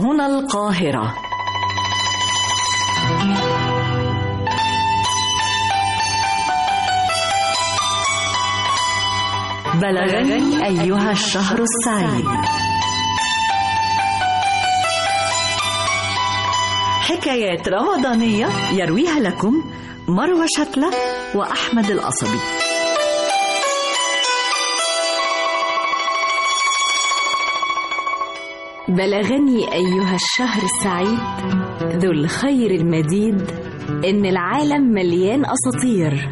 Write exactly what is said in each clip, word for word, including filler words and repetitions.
هنا القاهرة. بلغني أيها الشهر السعيد. حكايات رمضانية يرويها لكم مروى شتلة وأحمد القصبي. بلغني أيها الشهر السعيد ذو الخير المديد إن العالم مليان أساطير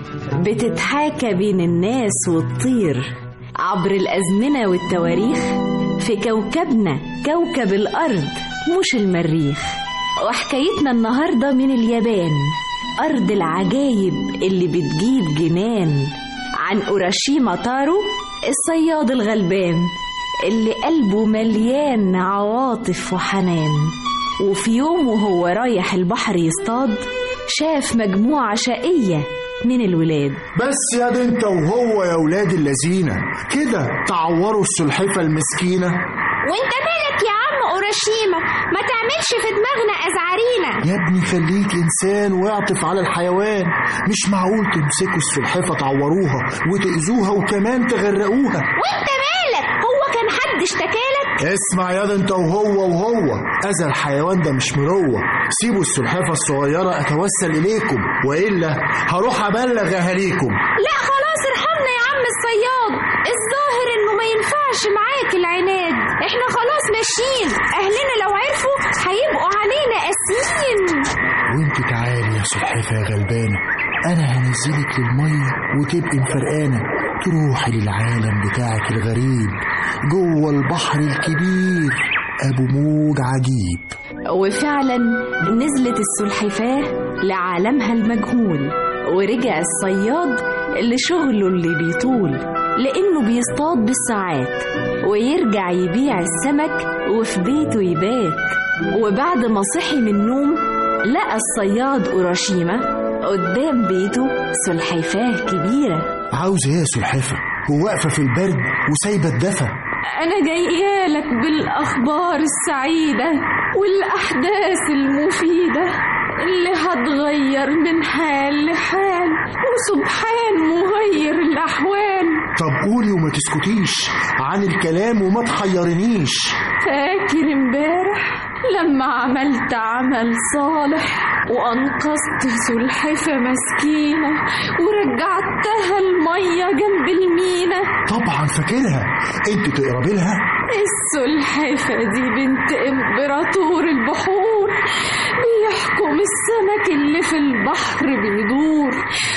بتتحاكى بين الناس والطير عبر الأزمنة والتواريخ في كوكبنا كوكب الأرض مش المريخ. وحكايتنا النهاردة من اليابان، أرض العجايب اللي بتجيب جنان، عن أوراشيما تارو الصياد الغلبان اللي قلبه مليان عواطف وحنان. وفي يوم وهو رايح البحر يصطاد شاف مجموعة شقية من الولاد. بس يا دي انت وهو يا ولاد اللذينة كده تعوروا السلحفة المسكينة. وانت مالك يا عم أوراشيما، ما تعملش في دماغنا أزعرينا. يا ابني خليك إنسان واعطف على الحيوان، مش معقول تمسكوا السلحفة تعوروها وتأذوها وكمان تغرقوها. وانت مالك، هو كان حد اشتكالك؟ اسمع يا ده انت وهو وهو أذى الحيوان ده مش مروة. سيبوا السلحفة الصغيرة أتوسل إليكم وإلا هروح أبلغ أهاليكم. لا خلاص ارحمنا يا عم الصياد، الظاهر إنه ما ينفعش معاك العناد، احنا خلاص ماشيين، أهلنا لو عرفوا هيبقوا علينا قاسيين. وانت تعالي يا سلحفة يا غلبانة، أنا هنزلك للمية وتبقي مفرقانة تروحي للعالم بتاعك الغريب جوه البحر الكبير أبو موج عجيب. وفعلا نزلت السلحفاة لعالمها المجهول، ورجع الصياد لشغله اللي بيطول لأنه بيصطاد بالساعات ويرجع يبيع السمك وفي بيته يبات. وبعد ما صحي من النوم لقى الصياد أوراشيما قدام بيته سلحفاة كبيرة. عاوزة ايه يا سلحفاة وواقفة في البرد وسايبة الدفا؟ أنا جايالك بالأخبار السعيدة والأحداث المفيدة اللي هتغير من حال لحال وسبحان مغير الأحوال. طب قولي وما تسكتيش عن الكلام وما تحيرنيش. فاكر امبارح لما عملت عمل صالح وأنقذت سلحفة مسكينة ورجعتها المية جنب المينا؟ طبعا فاكرها، انت تقربي لها. السلحفة دي بنت امبراطور البحور، بيحكم السمك اللي في البحر بيدور،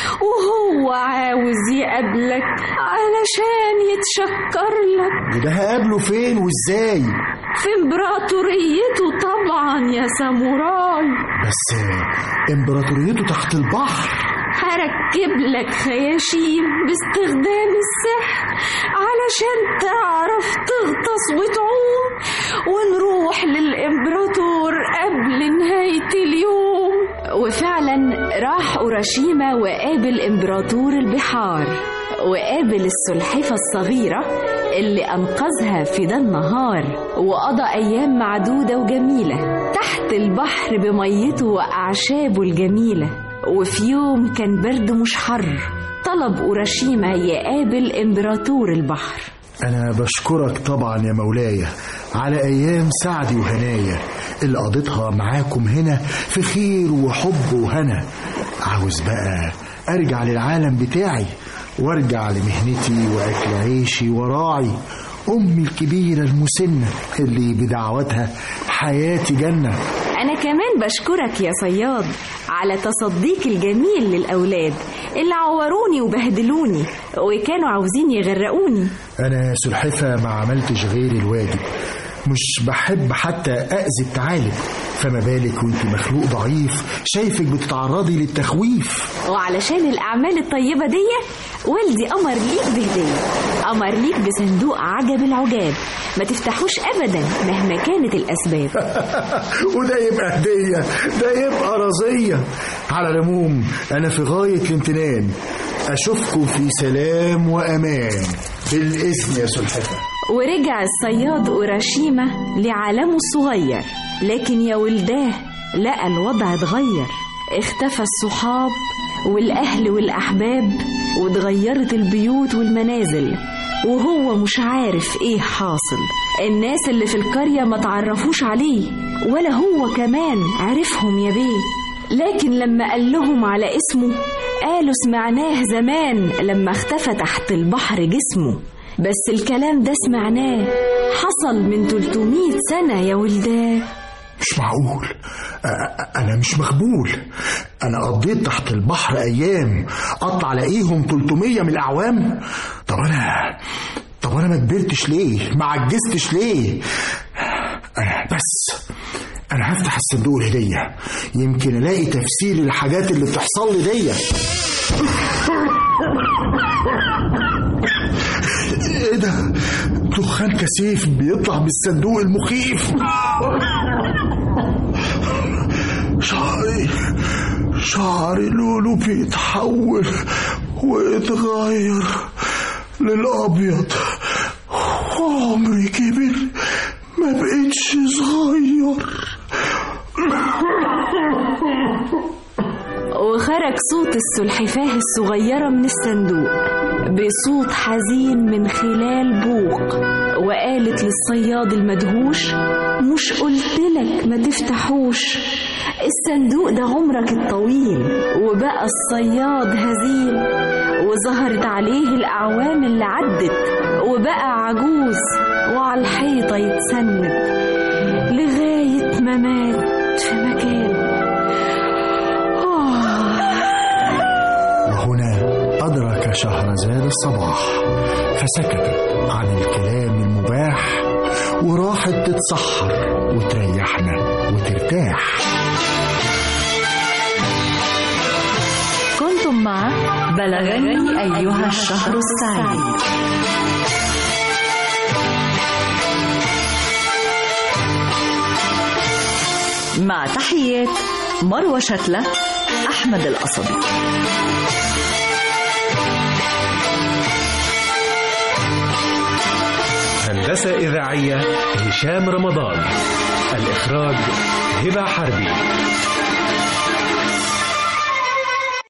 وهو عاوز يقابلك علشان يتشكر لك. وده هقابله فين وازاي؟ في امبراطوريته طبعا يا ساموراي. بس امبراطوريته تحت البحر. هركب لك خياشيم باستخدام السحر علشان تعرف تغطس وتعوم، ونروح للإمبراطور قبل نهاية اليوم. وفعلا راح أوراشيما وقابل إمبراطور البحار، وقابل السلحفة الصغيرة اللي أنقذها في ده النهار، وقضى أيام معدودة وجميلة تحت البحر بميته وأعشابه الجميلة. وفي يوم كان برد مش حر طلب أوراشيما يقابل إمبراطور البحر. أنا بشكرك طبعا يا مولاي على أيام سعدي وهنايا اللي قضيتها معاكم هنا في خير وحب وهنا. عاوز بقى أرجع للعالم بتاعي وارجع لمهنتي وأكل عيشي وراعي أمي الكبيرة المسنة اللي بدعوتها حياتي جنة. أنا كمان بشكرك يا صياد على تصديك الجميل للأولاد اللي عوروني وبهدلوني وكانوا عاوزين يغرقوني. أنا سلحفة ما عملتش غير الواجب، مش بحب حتى أذي الثعالب، فما بالك وانت مخلوق ضعيف شايفك بتتعرضي للتخويف. وعلشان الأعمال الطيبة دي والدي أمر ليك بهدية، أمر ليك بصندوق عجب العجاب ما تفتحوش أبدا مهما كانت الأسباب. وده يبقى هدية، ده يبقى رزية. على العموم أنا في غاية الامتنان، أشوفكم في سلام وأمان بالإذن يا سلحفة. ورجع الصياد أوراشيما لعالمه الصغير، لكن يا ولداه لقى الوضع اتغير. اختفى الصحاب والأهل والأحباب، واتغيرت البيوت والمنازل، وهو مش عارف ايه حاصل. الناس اللي في القرية ما تعرفوش عليه، ولا هو كمان عرفهم يا بيه. لكن لما قال لهم على اسمه قالوا سمعناه زمان لما اختفى تحت البحر جسمه، بس الكلام ده سمعناه حصل من تلتمية سنة يا ولداه. مش معقول، أنا مش مخبول. أنا قضيت تحت البحر أيام أطلع ألاقيهم تلتمية من الأعوام. طب أنا طب أنا ما كبرتش ليه؟ ما عجزتش ليه؟ أنا بس أنا هفتح الصندوق الهدية، يمكن ألاقي تفسير الحاجات اللي بتحصل لي دي. إيه ده؟ دخان كثيف بيطلع من الصندوق المخيف. شعري شعري لولو بيتحول ويتغير للأبيض، وعمري كبر ما بقيتش صغير. وخرج صوت السلحفاة الصغيرة من الصندوق بصوت حزين من خلال بوق، وقالت للصياد المدهوش: مش قلتلك ما تفتحوش؟ الصندوق ده عمرك الطويل وبقى الصياد هزيل، وظهرت عليه الأعوام اللي عدت، وبقى عجوز وعلى الحيطة يتسند لغاية ما مات في مكان. وهنا أدرك شهرزاد الصباح، فسكتت عن الكلام المباح، وراحت تتسحر وتريحنا وترتاح. كنتم مع بلغني أيها الشهر السعيد. مع تحيات مروة شتلة، أحمد القصبي. هندسة إذاعية هشام رمضان. الإخراج هبة حربي.